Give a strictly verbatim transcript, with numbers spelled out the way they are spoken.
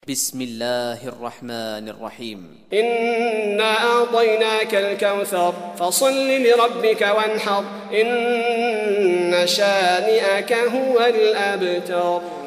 بسم الله الرحمن الرحيم. إنا أعطيناك الكوثر فصل لربك وانحر إن شانئك هو الأبتر.